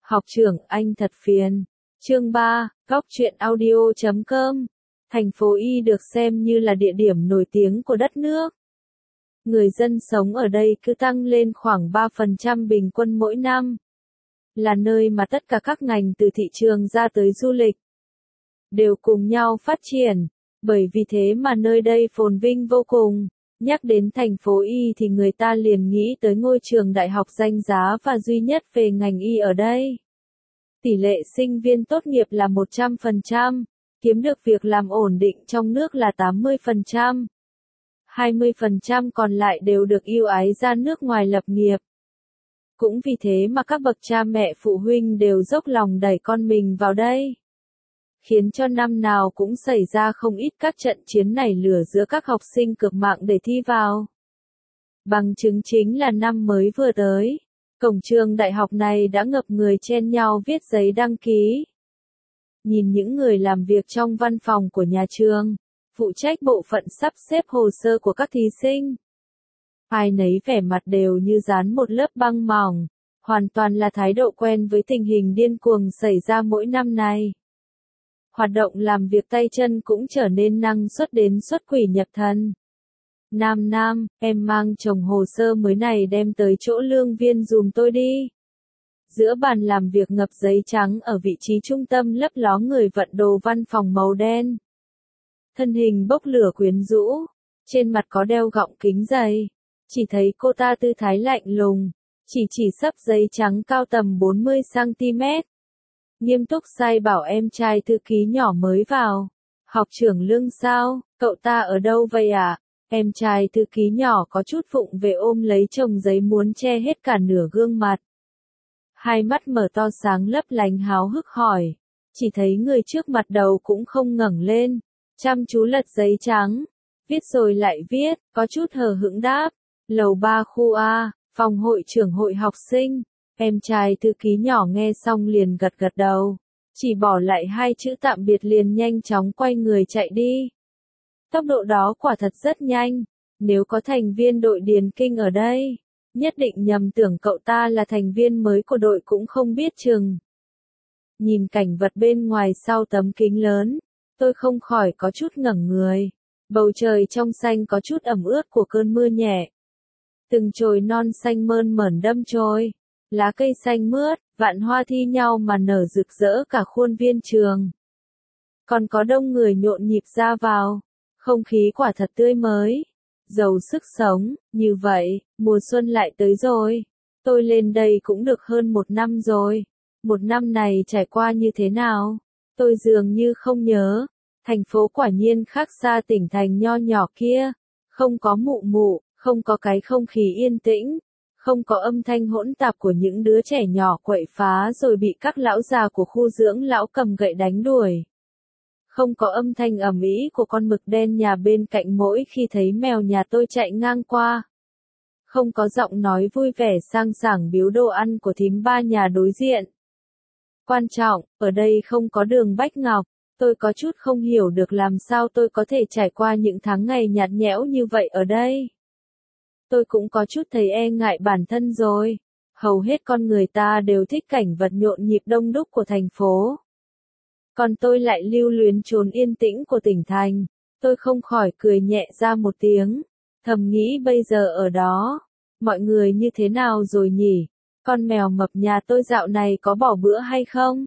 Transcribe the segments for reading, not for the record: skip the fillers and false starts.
Học trưởng anh thật phiền. Chương 3, Góc truyện audio.com. Thành phố Y được xem như là địa điểm nổi tiếng của đất nước. Người dân sống ở đây cứ tăng lên khoảng 3% bình quân mỗi năm. Là nơi mà tất cả các ngành từ thị trường ra tới du lịch đều cùng nhau phát triển. Bởi vì thế mà nơi đây phồn vinh vô cùng. Nhắc đến thành phố Y thì người ta liền nghĩ tới ngôi trường đại học danh giá và duy nhất về ngành Y ở đây. Tỷ lệ sinh viên tốt nghiệp là 100%, kiếm được việc làm ổn định trong nước là 80%. 20% còn lại đều được ưu ái ra nước ngoài lập nghiệp. Cũng vì thế mà các bậc cha mẹ phụ huynh đều dốc lòng đẩy con mình vào đây. Khiến cho năm nào cũng xảy ra không ít các trận chiến nảy lửa giữa các học sinh cược mạng để thi vào. Bằng chứng chính là năm mới vừa tới, cổng trường đại học này đã ngập người chen nhau viết giấy đăng ký. Nhìn những người làm việc trong văn phòng của nhà trường, phụ trách bộ phận sắp xếp hồ sơ của các thí sinh. Ai nấy vẻ mặt đều như dán một lớp băng mỏng, hoàn toàn là thái độ quen với tình hình điên cuồng xảy ra mỗi năm này. Hoạt động làm việc tay chân cũng trở nên năng suất đến xuất quỷ nhập thần. Nam, em mang chồng hồ sơ mới này đem tới chỗ lương viên dùm tôi đi. Giữa bàn làm việc ngập giấy trắng ở vị trí trung tâm lấp ló người vận đồ văn phòng màu đen. Thân hình bốc lửa quyến rũ, trên mặt có đeo gọng kính dày. Chỉ thấy cô ta tư thái lạnh lùng, chỉ xấp giấy trắng cao tầm 40cm. Nghiêm túc sai bảo em trai thư ký nhỏ mới vào. Học trưởng Lương sao, cậu ta ở đâu vậy ạ? Em trai thư ký nhỏ có chút vụng về ôm lấy chồng giấy muốn che hết cả nửa gương mặt. Hai mắt mở to sáng lấp lánh háo hức hỏi. Chỉ thấy người trước mặt đầu cũng không ngẩng lên, chăm chú lật giấy trắng. Viết rồi lại viết, có chút hờ hững đáp. Lầu 3 khu A, phòng hội trưởng hội học sinh. Em trai thư ký nhỏ nghe xong liền gật gật đầu. Chỉ bỏ lại hai chữ tạm biệt liền nhanh chóng quay người chạy đi. Tốc độ đó quả thật rất nhanh. Nếu có thành viên đội điền kinh ở đây, nhất định nhầm tưởng cậu ta là thành viên mới của đội cũng không biết chừng. Nhìn cảnh vật bên ngoài sau tấm kính lớn, tôi không khỏi có chút ngẩng người. Bầu trời trong xanh có chút ẩm ướt của cơn mưa nhẹ. Từng chồi non xanh mơn mởn đâm chồi. Lá cây xanh mướt, vạn hoa thi nhau mà nở rực rỡ cả khuôn viên trường. Còn có đông người nhộn nhịp ra vào. Không khí quả thật tươi mới, giàu sức sống. Như vậy, mùa xuân lại tới rồi. Tôi lên đây cũng được hơn 1 năm rồi. 1 năm này trải qua như thế nào? Tôi dường như không nhớ. Thành phố quả nhiên khác xa tỉnh thành nho nhỏ kia. Không có mụ, không có cái không khí yên tĩnh. Không có âm thanh hỗn tạp của những đứa trẻ nhỏ quậy phá rồi bị các lão già của khu dưỡng lão cầm gậy đánh đuổi. Không có âm thanh ầm ĩ của con mực đen nhà bên cạnh mỗi khi thấy mèo nhà tôi chạy ngang qua. Không có giọng nói vui vẻ sang sảng biếu đồ ăn của thím ba nhà đối diện. Quan trọng, ở đây không có Đường Bách Ngọc. Tôi có chút không hiểu được làm sao tôi có thể trải qua những tháng ngày nhạt nhẽo như vậy ở đây. Tôi cũng có chút thấy e ngại bản thân rồi. Hầu hết con người ta đều thích cảnh vật nhộn nhịp đông đúc của thành phố. Còn tôi lại lưu luyến chốn yên tĩnh của tỉnh thành. Tôi không khỏi cười nhẹ ra một tiếng. Thầm nghĩ bây giờ ở đó, mọi người như thế nào rồi nhỉ? Con mèo mập nhà tôi dạo này có bỏ bữa hay không?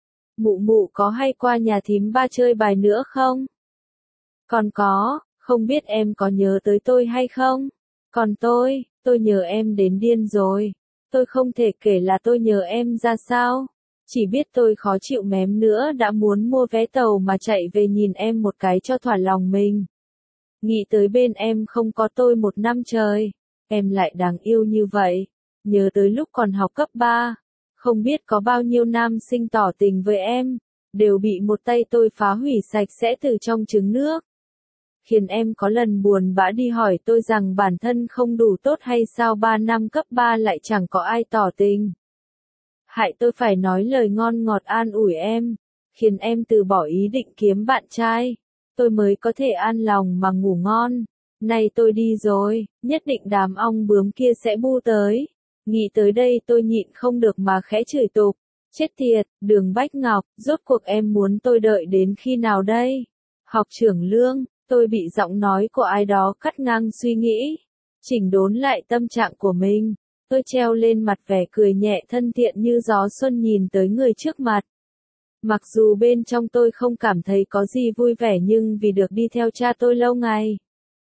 Mụ có hay qua nhà thím ba chơi bài nữa không? Còn có, không biết em có nhớ tới tôi hay không? Còn tôi nhớ em đến điên rồi. Tôi không thể kể là tôi nhớ em ra sao. Chỉ biết tôi khó chịu mém nữa đã muốn mua vé tàu mà chạy về nhìn em một cái cho thỏa lòng mình. Nghĩ tới bên em không có tôi 1 năm trời. Em lại đáng yêu như vậy. Nhớ tới lúc còn học cấp 3. Không biết có bao nhiêu nam sinh tỏ tình với em. Đều bị một tay tôi phá hủy sạch sẽ từ trong trứng nước. Khiến em có lần buồn bã đi hỏi tôi rằng bản thân không đủ tốt hay sao 3 năm cấp 3 lại chẳng có ai tỏ tình. Hại tôi phải nói lời ngon ngọt an ủi em, khiến em từ bỏ ý định kiếm bạn trai. Tôi mới có thể an lòng mà ngủ ngon. Nay tôi đi rồi, nhất định đám ong bướm kia sẽ bu tới. Nghĩ tới đây tôi nhịn không được mà khẽ chửi tục. Chết tiệt, Đường Bách Ngọc, rốt cuộc em muốn tôi đợi đến khi nào đây? Học trưởng Lương, tôi bị giọng nói của ai đó cắt ngang suy nghĩ. Chỉnh đốn lại tâm trạng của mình. Tôi treo lên mặt vẻ cười nhẹ thân thiện như gió xuân nhìn tới người trước mặt. Mặc dù bên trong tôi không cảm thấy có gì vui vẻ nhưng vì được đi theo cha tôi lâu ngày,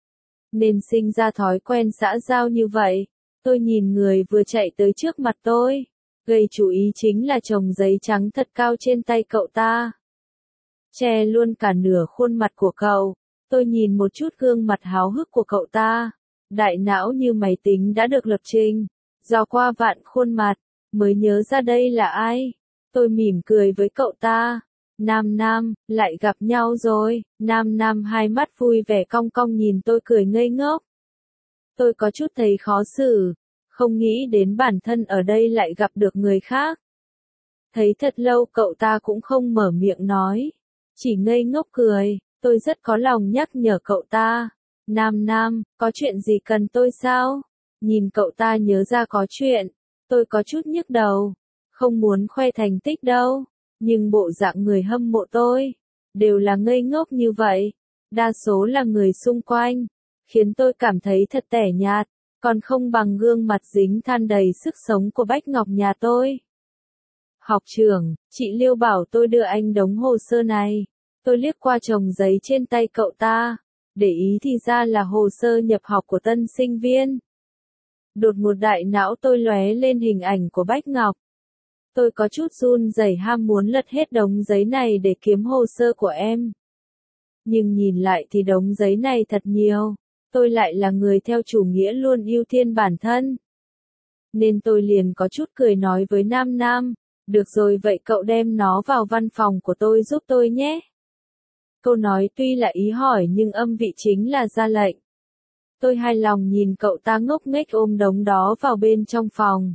nên sinh ra thói quen xã giao như vậy. Tôi nhìn người vừa chạy tới trước mặt tôi. Gây chú ý chính là chồng giấy trắng thật cao trên tay cậu ta. Che luôn cả nửa khuôn mặt của cậu. Tôi nhìn một chút gương mặt háo hức của cậu ta. Đại não như máy tính đã được lập trình. Dò qua vạn khuôn mặt, mới nhớ ra đây là ai. Tôi mỉm cười với cậu ta. Nam, lại gặp nhau rồi. Nam hai mắt vui vẻ cong cong nhìn tôi cười ngây ngốc. Tôi có chút thấy khó xử. Không nghĩ đến bản thân ở đây lại gặp được người khác. Thấy thật lâu cậu ta cũng không mở miệng nói. Chỉ ngây ngốc cười. Tôi rất có lòng nhắc nhở cậu ta. Nam, có chuyện gì cần tôi sao? Nhìn cậu ta nhớ ra có chuyện. Tôi có chút nhức đầu. Không muốn khoe thành tích đâu. Nhưng bộ dạng người hâm mộ tôi đều là ngây ngốc như vậy. Đa số là người xung quanh. Khiến tôi cảm thấy thật tẻ nhạt. Còn không bằng gương mặt dính than đầy sức sống của Bách Ngọc nhà tôi. Học trưởng, chị Liêu bảo tôi đưa anh đống hồ sơ này. Tôi liếc qua chồng giấy trên tay cậu ta. Để ý thì ra là hồ sơ nhập học của tân sinh viên. Đột ngột đại não tôi lóe lên hình ảnh của Bách Ngọc. Tôi có chút run rẩy ham muốn lật hết đống giấy này để kiếm hồ sơ của em. Nhưng nhìn lại thì đống giấy này thật nhiều. Tôi lại là người theo chủ nghĩa luôn ưu tiên bản thân. Nên tôi liền có chút cười nói với Nam. Được rồi vậy cậu đem nó vào văn phòng của tôi giúp tôi nhé. Câu nói tuy là ý hỏi nhưng âm vị chính là ra lệnh. Tôi hài lòng nhìn cậu ta ngốc nghếch ôm đống đó vào bên trong phòng.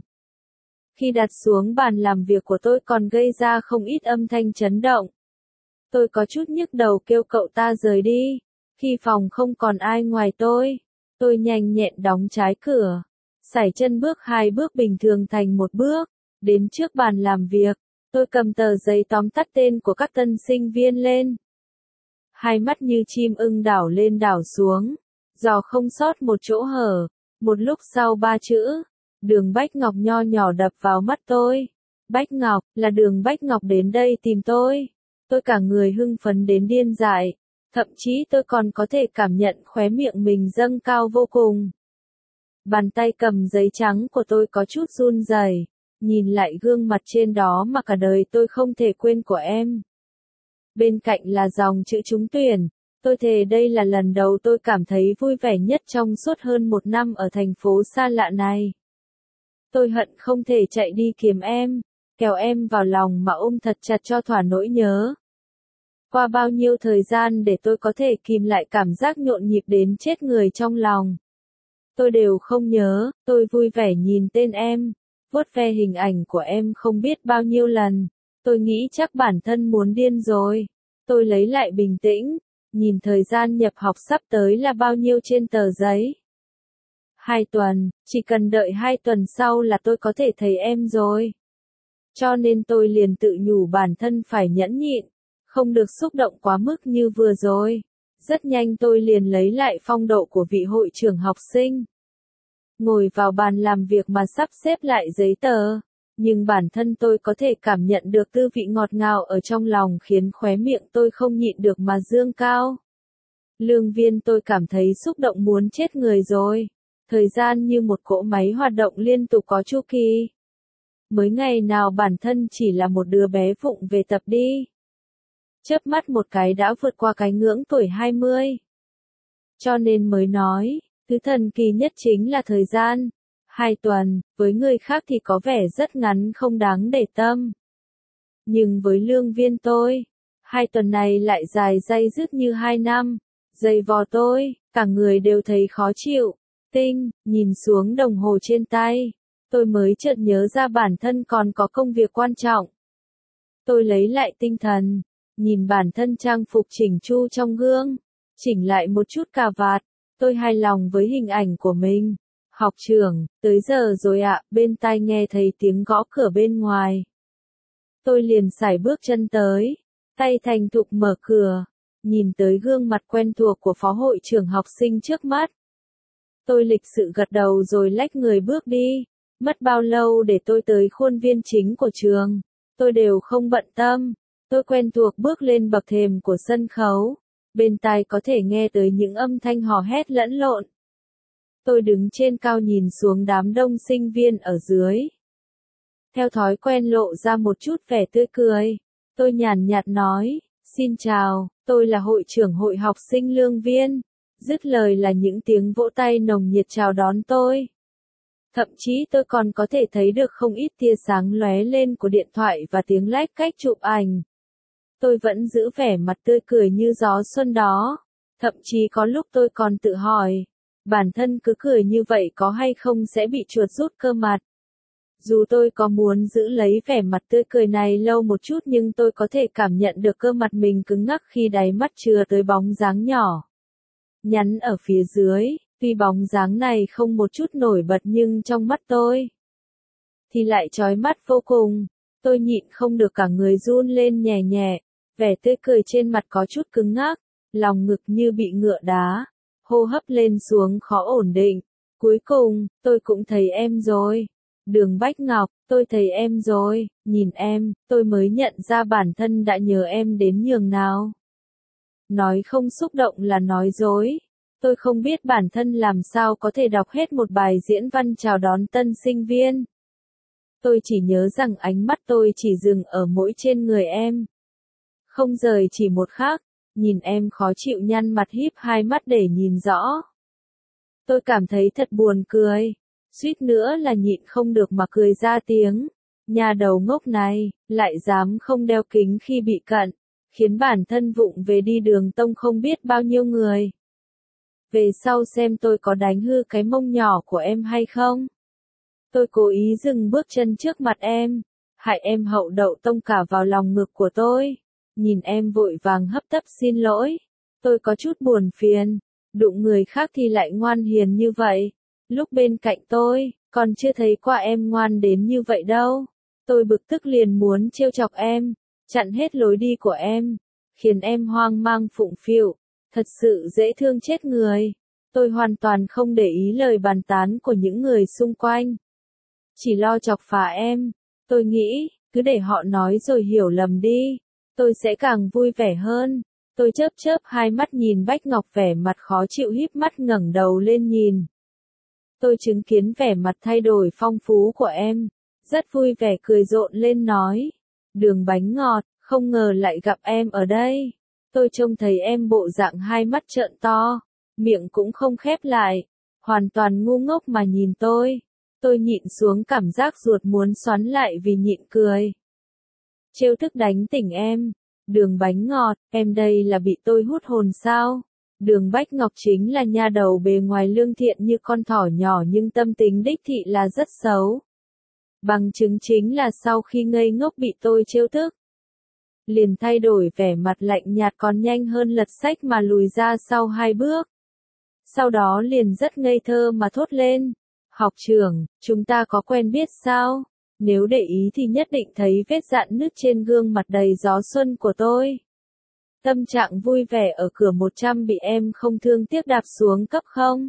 Khi đặt xuống bàn làm việc của tôi còn gây ra không ít âm thanh chấn động. Tôi có chút nhức đầu kêu cậu ta rời đi. Khi phòng không còn ai ngoài tôi nhanh nhẹn đóng trái cửa. Sải chân bước 2 bước bình thường thành 1 bước. Đến trước bàn làm việc, tôi cầm tờ giấy tóm tắt tên của các tân sinh viên lên. Hai mắt như chim ưng đảo lên đảo xuống. Dò không sót một chỗ hở. Một lúc sau 3 chữ. Đường Bách Ngọc nho nhỏ đập vào mắt tôi. Bách Ngọc, là Đường Bách Ngọc đến đây tìm tôi. Tôi cả người hưng phấn đến điên dại. Thậm chí tôi còn có thể cảm nhận khóe miệng mình dâng cao vô cùng. Bàn tay cầm giấy trắng của tôi có chút run rẩy. Nhìn lại gương mặt trên đó mà cả đời tôi không thể quên của em. Bên cạnh là dòng chữ trúng tuyển. Tôi thề đây là lần đầu tôi cảm thấy vui vẻ nhất trong suốt hơn 1 năm ở thành phố xa lạ này. Tôi hận không thể chạy đi kiếm em, kéo em vào lòng mà ôm thật chặt cho thỏa nỗi nhớ. Qua bao nhiêu thời gian để tôi có thể kìm lại cảm giác nhộn nhịp đến chết người trong lòng. Tôi đều không nhớ, tôi vui vẻ nhìn tên em, vuốt ve hình ảnh của em không biết bao nhiêu lần. Tôi nghĩ chắc bản thân muốn điên rồi. Tôi lấy lại bình tĩnh, nhìn thời gian nhập học sắp tới là bao nhiêu trên tờ giấy. 2 tuần, chỉ cần đợi 2 tuần sau là tôi có thể thấy em rồi. Cho nên tôi liền tự nhủ bản thân phải nhẫn nhịn, không được xúc động quá mức như vừa rồi. Rất nhanh tôi liền lấy lại phong độ của vị hội trưởng học sinh. Ngồi vào bàn làm việc mà sắp xếp lại giấy tờ. Nhưng bản thân tôi có thể cảm nhận được tư vị ngọt ngào ở trong lòng khiến khóe miệng tôi không nhịn được mà dương cao. Lương Viên tôi cảm thấy xúc động muốn chết người rồi. Thời gian như một cỗ máy hoạt động liên tục có chu kỳ. Mới ngày nào bản thân chỉ là một đứa bé vụng về tập đi. Chớp mắt một cái đã vượt qua cái ngưỡng tuổi 20. Cho nên mới nói, thứ thần kỳ nhất chính là thời gian. 2 tuần, với người khác thì có vẻ rất ngắn không đáng để tâm. Nhưng với Lương Viên tôi, 2 tuần này lại dài day dứt như 2 năm. Dày vò tôi, cả người đều thấy khó chịu. Nhìn xuống đồng hồ trên tay. Tôi mới chợt nhớ ra bản thân còn có công việc quan trọng. Tôi lấy lại tinh thần. Nhìn bản thân trang phục chỉnh chu trong gương. Chỉnh lại một chút cà vạt. Tôi hài lòng với hình ảnh của mình. Học trưởng, tới giờ rồi ạ, bên tai nghe thấy tiếng gõ cửa bên ngoài. Tôi liền sải bước chân tới, tay thành thục mở cửa, nhìn tới gương mặt quen thuộc của phó hội trưởng học sinh trước mắt. Tôi lịch sự gật đầu rồi lách người bước đi. Mất bao lâu để tôi tới khuôn viên chính của trường, tôi đều không bận tâm. Tôi quen thuộc bước lên bậc thềm của sân khấu, bên tai có thể nghe tới những âm thanh hò hét lẫn lộn. Tôi đứng trên cao nhìn xuống đám đông sinh viên ở dưới. Theo thói quen lộ ra một chút vẻ tươi cười, tôi nhàn nhạt nói, xin chào, tôi là hội trưởng hội học sinh Lương Viên. Dứt lời là những tiếng vỗ tay nồng nhiệt chào đón tôi. Thậm chí tôi còn có thể thấy được không ít tia sáng lóe lên của điện thoại và tiếng lách cách chụp ảnh. Tôi vẫn giữ vẻ mặt tươi cười như gió xuân đó. Thậm chí có lúc tôi còn tự hỏi, bản thân cứ cười như vậy có hay không sẽ bị chuột rút cơ mặt. Dù tôi có muốn giữ lấy vẻ mặt tươi cười này lâu một chút nhưng tôi có thể cảm nhận được cơ mặt mình cứng ngắc khi đáy mắt chừa tới bóng dáng nhỏ nhắn ở phía dưới. Tuy bóng dáng này không một chút nổi bật nhưng trong mắt tôi thì lại chói mắt vô cùng. Tôi nhịn không được cả người run lên nhẹ nhẹ, vẻ tươi cười trên mặt có chút cứng ngắc, lòng ngực như bị ngựa đá, hô hấp lên xuống khó ổn định. Cuối cùng, tôi cũng thấy em rồi. Đường Bách Ngọc, tôi thấy em rồi, nhìn em, tôi mới nhận ra bản thân đã nhớ em đến nhường nào. Nói không xúc động là nói dối. Tôi không biết bản thân làm sao có thể đọc hết một bài diễn văn chào đón tân sinh viên. Tôi chỉ nhớ rằng ánh mắt tôi chỉ dừng ở mỗi trên người em. Không rời chỉ một khắc, nhìn em khó chịu nhăn mặt híp hai mắt để nhìn rõ. Tôi cảm thấy thật buồn cười, suýt nữa là nhịn không được mà cười ra tiếng. Nhà đầu ngốc này, lại dám không đeo kính khi bị cận, khiến bản thân vụng về đi đường tông không biết bao nhiêu người. Về sau xem tôi có đánh hư cái mông nhỏ của em hay không. Tôi cố ý dừng bước chân trước mặt em, hại em hậu đậu tông cả vào lòng ngực của tôi. Nhìn em vội vàng hấp tấp xin lỗi. Tôi có chút buồn phiền, đụng người khác thì lại ngoan hiền như vậy. Lúc bên cạnh tôi, còn chưa thấy qua em ngoan đến như vậy đâu. Tôi bực tức liền muốn trêu chọc em, chặn hết lối đi của em, khiến em hoang mang phụng phịu. Thật sự dễ thương chết người. Tôi hoàn toàn không để ý lời bàn tán của những người xung quanh. Chỉ lo chọc phá em. Tôi nghĩ, cứ để họ nói rồi hiểu lầm đi. Tôi sẽ càng vui vẻ hơn. Tôi chớp chớp hai mắt nhìn Bách Ngọc vẻ mặt khó chịu híp mắt ngẩng đầu lên nhìn. Tôi chứng kiến vẻ mặt thay đổi phong phú của em. Rất vui vẻ cười rộn lên nói. Đường bánh ngọt, không ngờ lại gặp em ở đây. Tôi trông thấy em bộ dạng hai mắt trợn to, miệng cũng không khép lại, hoàn toàn ngu ngốc mà nhìn tôi. Tôi nhịn xuống cảm giác ruột muốn xoắn lại vì nhịn cười. Trêu thức đánh tỉnh em. Đường bánh ngọt, em đây là bị tôi hút hồn sao? Đường Bách Ngọc chính là nha đầu bề ngoài lương thiện như con thỏ nhỏ nhưng tâm tính đích thị là rất xấu. Bằng chứng chính là sau khi ngây ngốc bị tôi trêu thức, liền thay đổi vẻ mặt lạnh nhạt còn nhanh hơn lật sách mà lùi ra sau hai bước. Sau đó liền rất ngây thơ mà thốt lên. Học trưởng, chúng ta có quen biết sao? Nếu để ý thì nhất định thấy vết rạn nứt trên gương mặt đầy gió xuân của tôi. Tâm trạng vui vẻ ở cửa 100 bị em không thương tiếc đạp xuống cấp không?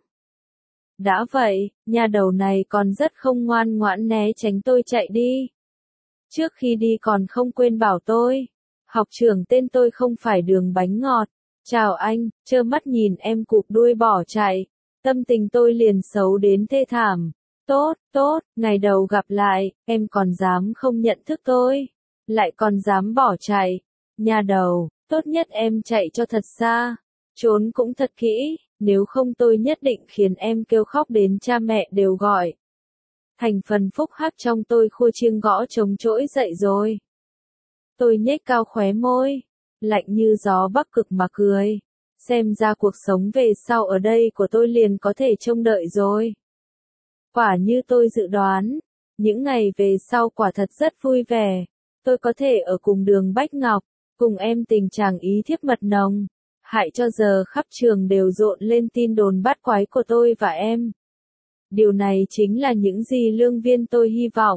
Đã vậy, nhà đầu này còn rất không ngoan ngoãn né tránh tôi chạy đi. Trước khi đi còn không quên bảo tôi. Học trưởng tên tôi không phải Đường Bánh Ngọt. Chào anh, trơ mắt nhìn em cụp đuôi bỏ chạy. Tâm tình tôi liền xấu đến thê thảm. Tốt, ngày đầu gặp lại, em còn dám không nhận thức tôi. Lại còn dám bỏ chạy. Nhà đầu, tốt nhất em chạy cho thật xa. Trốn cũng thật kỹ, nếu không tôi nhất định khiến em kêu khóc đến cha mẹ đều gọi. Thành phần phúc hắc trong tôi khua chiêng gõ trống trỗi dậy rồi. Tôi nhếch cao khóe môi, lạnh như gió bắc cực mà cười. Xem ra cuộc sống về sau ở đây của tôi liền có thể trông đợi rồi. Quả như tôi dự đoán, những ngày về sau quả thật rất vui vẻ. Tôi có thể ở cùng Đường Bách Ngọc, cùng em tình chàng ý thiếp mật nồng. Hại cho giờ khắp trường đều rộn lên tin đồn bát quái của tôi và em. Điều này chính là những gì Lương Viên tôi hy vọng.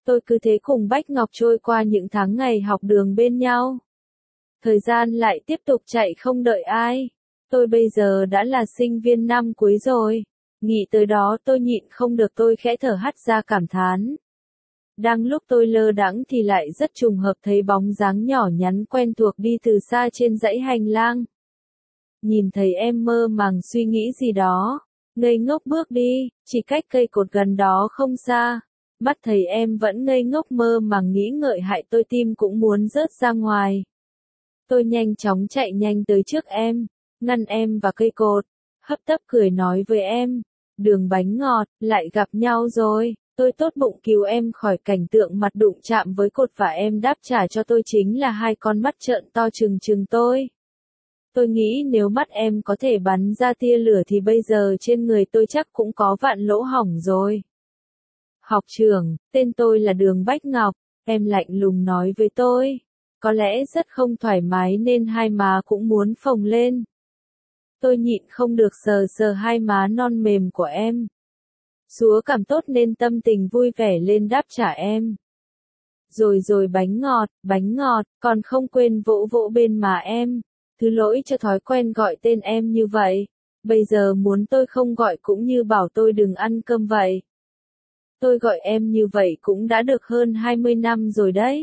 Tôi cứ thế cùng Bách Ngọc trôi qua những tháng ngày học đường bên nhau. Thời gian lại tiếp tục chạy không đợi ai. Tôi bây giờ đã là sinh viên năm cuối rồi. Nghĩ tới đó tôi nhịn không được, tôi khẽ thở hắt ra cảm thán. Đang lúc tôi lơ đãng thì lại rất trùng hợp thấy bóng dáng nhỏ nhắn quen thuộc đi từ xa trên dãy hành lang. Nhìn thấy em mơ màng suy nghĩ gì đó, ngây ngốc bước đi, chỉ cách cây cột gần đó không xa. Mắt thấy em vẫn ngây ngốc mơ màng nghĩ ngợi hại tôi, tim cũng muốn rớt ra ngoài. Tôi nhanh chóng chạy nhanh tới trước em, ngăn em vào cây cột, hấp tấp cười nói với em, đường bánh ngọt, lại gặp nhau rồi. Tôi tốt bụng cứu em khỏi cảnh tượng mặt đụng chạm với cột và em đáp trả cho tôi chính là hai con mắt trợn to trừng trừng tôi. Tôi nghĩ nếu mắt em có thể bắn ra tia lửa thì bây giờ trên người tôi chắc cũng có vạn lỗ hổng rồi. Học trưởng, tên tôi là Đường Bách Ngọc, em lạnh lùng nói với tôi. Có lẽ rất không thoải mái nên hai má cũng muốn phồng lên. Tôi nhịn không được sờ sờ hai má non mềm của em. Xúa cảm tốt nên tâm tình vui vẻ lên đáp trả em. Rồi bánh ngọt, còn không quên vỗ vỗ bên má em. Thứ lỗi cho thói quen gọi tên em như vậy. Bây giờ muốn tôi không gọi cũng như bảo tôi đừng ăn cơm vậy. Tôi gọi em như vậy cũng đã được hơn 20 năm rồi đấy.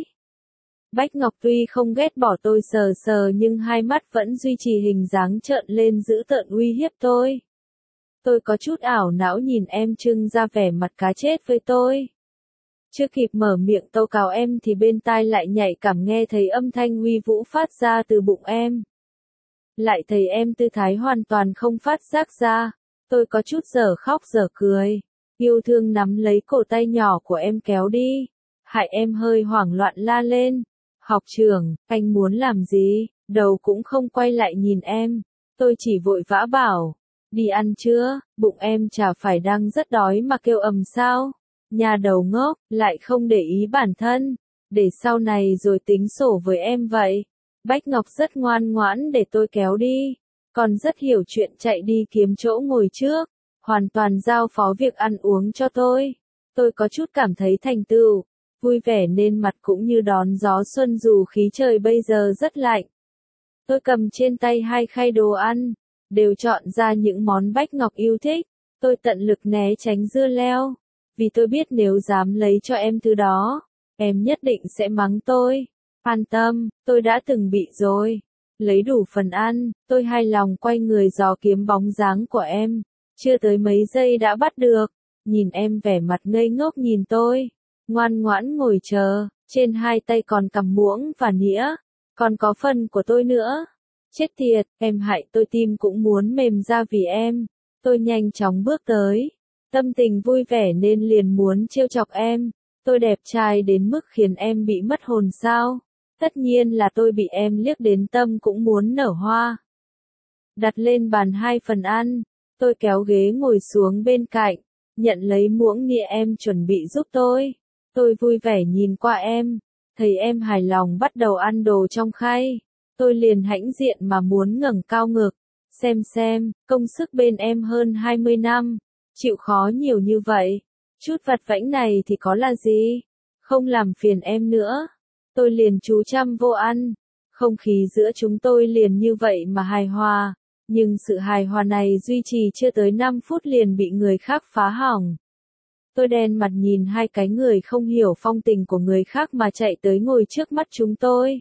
Bách Ngọc tuy không ghét bỏ tôi sờ sờ nhưng hai mắt vẫn duy trì hình dáng trợn lên dữ tợn uy hiếp tôi. Tôi có chút ảo não nhìn em trưng ra vẻ mặt cá chết với tôi. Chưa kịp mở miệng tâu cào em thì bên tai lại nhạy cảm nghe thấy âm thanh uy vũ phát ra từ bụng em. Lại thấy em tư thái hoàn toàn không phát giác ra. Tôi có chút dở khóc dở cười. Yêu thương nắm lấy cổ tay nhỏ của em kéo đi. Hại em hơi hoảng loạn la lên. Học trưởng, anh muốn làm gì? Đầu cũng không quay lại nhìn em. Tôi chỉ vội vã bảo. Đi ăn chưa? Bụng em chả phải đang rất đói mà kêu ầm sao? Nhà đầu ngốc, lại không để ý bản thân. Để sau này rồi tính sổ với em vậy. Bách Ngọc rất ngoan ngoãn để tôi kéo đi. Còn rất hiểu chuyện chạy đi kiếm chỗ ngồi trước. Hoàn toàn giao phó việc ăn uống cho tôi. Tôi có chút cảm thấy thành tựu. Vui vẻ nên mặt cũng như đón gió xuân dù khí trời bây giờ rất lạnh. Tôi cầm trên tay hai khay đồ ăn. Đều chọn ra những món Bách Ngọc yêu thích. Tôi tận lực né tránh dưa leo. Vì tôi biết nếu dám lấy cho em thứ đó, em nhất định sẽ mắng tôi. An tâm, tôi đã từng bị rồi. Lấy đủ phần ăn, tôi hài lòng quay người dò kiếm bóng dáng của em. Chưa tới mấy giây đã bắt được. Nhìn em vẻ mặt ngây ngốc nhìn tôi. Ngoan ngoãn ngồi chờ, trên hai tay còn cầm muỗng và nĩa. Còn có phần của tôi nữa. Chết tiệt, em hại tôi tim cũng muốn mềm ra vì em. Tôi nhanh chóng bước tới. Tâm tình vui vẻ nên liền muốn trêu chọc em. Tôi đẹp trai đến mức khiến em bị mất hồn sao? Tất nhiên là tôi bị em liếc đến tâm cũng muốn nở hoa. Đặt lên bàn hai phần ăn. Tôi kéo ghế ngồi xuống bên cạnh. Nhận lấy muỗng nĩa em chuẩn bị giúp tôi. Tôi vui vẻ nhìn qua em. Thấy em hài lòng bắt đầu ăn đồ trong khay. Tôi liền hãnh diện mà muốn ngẩng cao ngực. Xem, công sức bên em hơn 20 năm. Chịu khó nhiều như vậy. Chút vặt vãnh này thì có là gì? Không làm phiền em nữa. Tôi liền chú chăm vô ăn. Không khí giữa chúng tôi liền như vậy mà hài hòa. Nhưng sự hài hòa này duy trì chưa tới 5 phút liền bị người khác phá hỏng. Tôi đen mặt nhìn hai cái người không hiểu phong tình của người khác mà chạy tới ngồi trước mắt chúng tôi.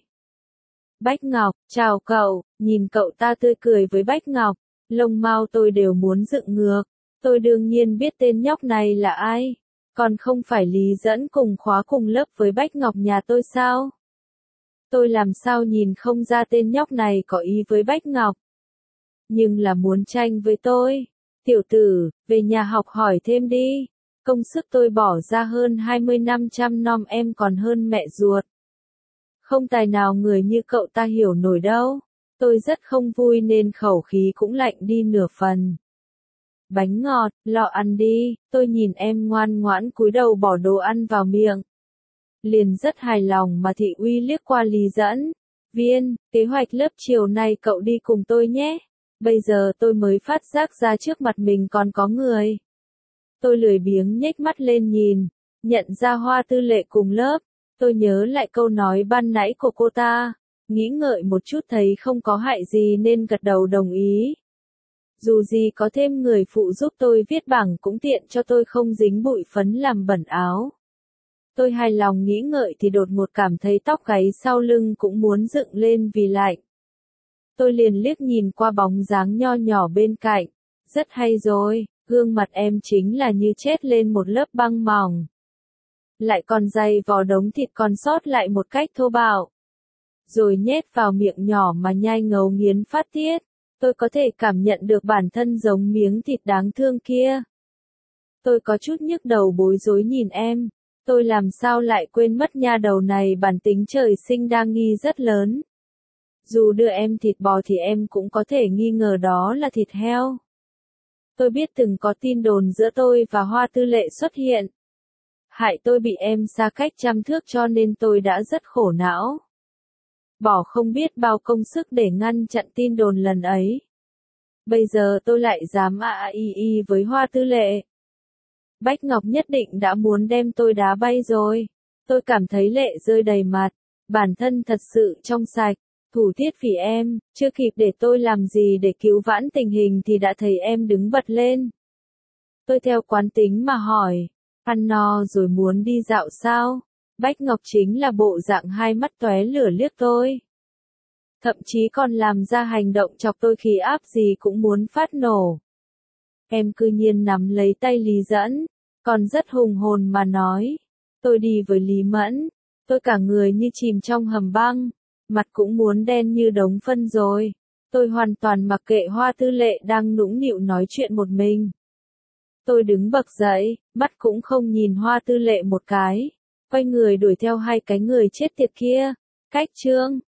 Bách Ngọc, chào cậu, nhìn cậu ta tươi cười với Bách Ngọc, lông mao tôi đều muốn dựng ngược. Tôi đương nhiên biết tên nhóc này là ai, còn không phải Lý Dẫn cùng khóa cùng lớp với Bách Ngọc nhà tôi sao? Tôi làm sao nhìn không ra tên nhóc này có ý với Bách Ngọc. Nhưng là muốn tranh với tôi. Tiểu tử, về nhà học hỏi thêm đi. Công sức tôi bỏ ra hơn 20 năm chăm nom em còn hơn mẹ ruột. Không tài nào người như cậu ta hiểu nổi đâu. Tôi rất không vui nên khẩu khí cũng lạnh đi nửa phần. Bánh ngọt, lọ ăn đi. Tôi nhìn em ngoan ngoãn cúi đầu bỏ đồ ăn vào miệng. Liền rất hài lòng mà thị uy liếc qua Lý Dẫn. Viên, kế hoạch lớp chiều nay cậu đi cùng tôi nhé. Bây giờ tôi mới phát giác ra trước mặt mình còn có người. Tôi lười biếng nhếch mắt lên nhìn. Nhận ra Hoa Tư Lệ cùng lớp, tôi nhớ lại câu nói ban nãy của cô ta, nghĩ ngợi một chút thấy không có hại gì nên gật đầu đồng ý. Dù gì có thêm người phụ giúp tôi viết bảng cũng tiện cho tôi không dính bụi phấn làm bẩn áo. Tôi hài lòng nghĩ ngợi thì đột ngột cảm thấy tóc gáy sau lưng cũng muốn dựng lên vì lạnh. Tôi liền liếc nhìn qua bóng dáng nho nhỏ bên cạnh. Rất hay rồi, gương mặt em chính là như chết lên một lớp băng mỏng. Lại còn dày vò đống thịt còn sót lại một cách thô bạo. Rồi nhét vào miệng nhỏ mà nhai ngấu nghiến phát tiết. Tôi có thể cảm nhận được bản thân giống miếng thịt đáng thương kia. Tôi có chút nhức đầu bối rối nhìn em. Tôi làm sao lại quên mất nha đầu này bản tính trời sinh đa nghi rất lớn. Dù đưa em thịt bò thì em cũng có thể nghi ngờ đó là thịt heo. Tôi biết từng có tin đồn giữa tôi và Hoa Tư Lệ xuất hiện. Hại tôi bị em xa cách trăm thước cho nên tôi đã rất khổ não. Bỏ không biết bao công sức để ngăn chặn tin đồn lần ấy. Bây giờ tôi lại dám y với Hoa Tư Lệ. Bách Ngọc nhất định đã muốn đem tôi đá bay rồi. Tôi cảm thấy lệ rơi đầy mặt. Bản thân thật sự trong sạch. Thủ tiết vì em, chưa kịp để tôi làm gì để cứu vãn tình hình thì đã thấy em đứng bật lên. Tôi theo quán tính mà hỏi, ăn no rồi muốn đi dạo sao? Bách Ngọc chính là bộ dạng hai mắt tóe lửa liếc tôi. Thậm chí còn làm ra hành động chọc tôi khí áp gì cũng muốn phát nổ. Em cư nhiên nắm lấy tay Lý Dẫn, còn rất hùng hồn mà nói. Tôi đi với Lý Mẫn, tôi cả người như chìm trong hầm băng. Mặt cũng muốn đen như đống phân rồi. Tôi hoàn toàn mặc kệ Hoa Tư Lệ đang nũng nịu nói chuyện một mình. Tôi đứng bật dậy, mắt cũng không nhìn Hoa Tư Lệ một cái. Quay người đuổi theo hai cái người chết tiệt kia. Cách Trương,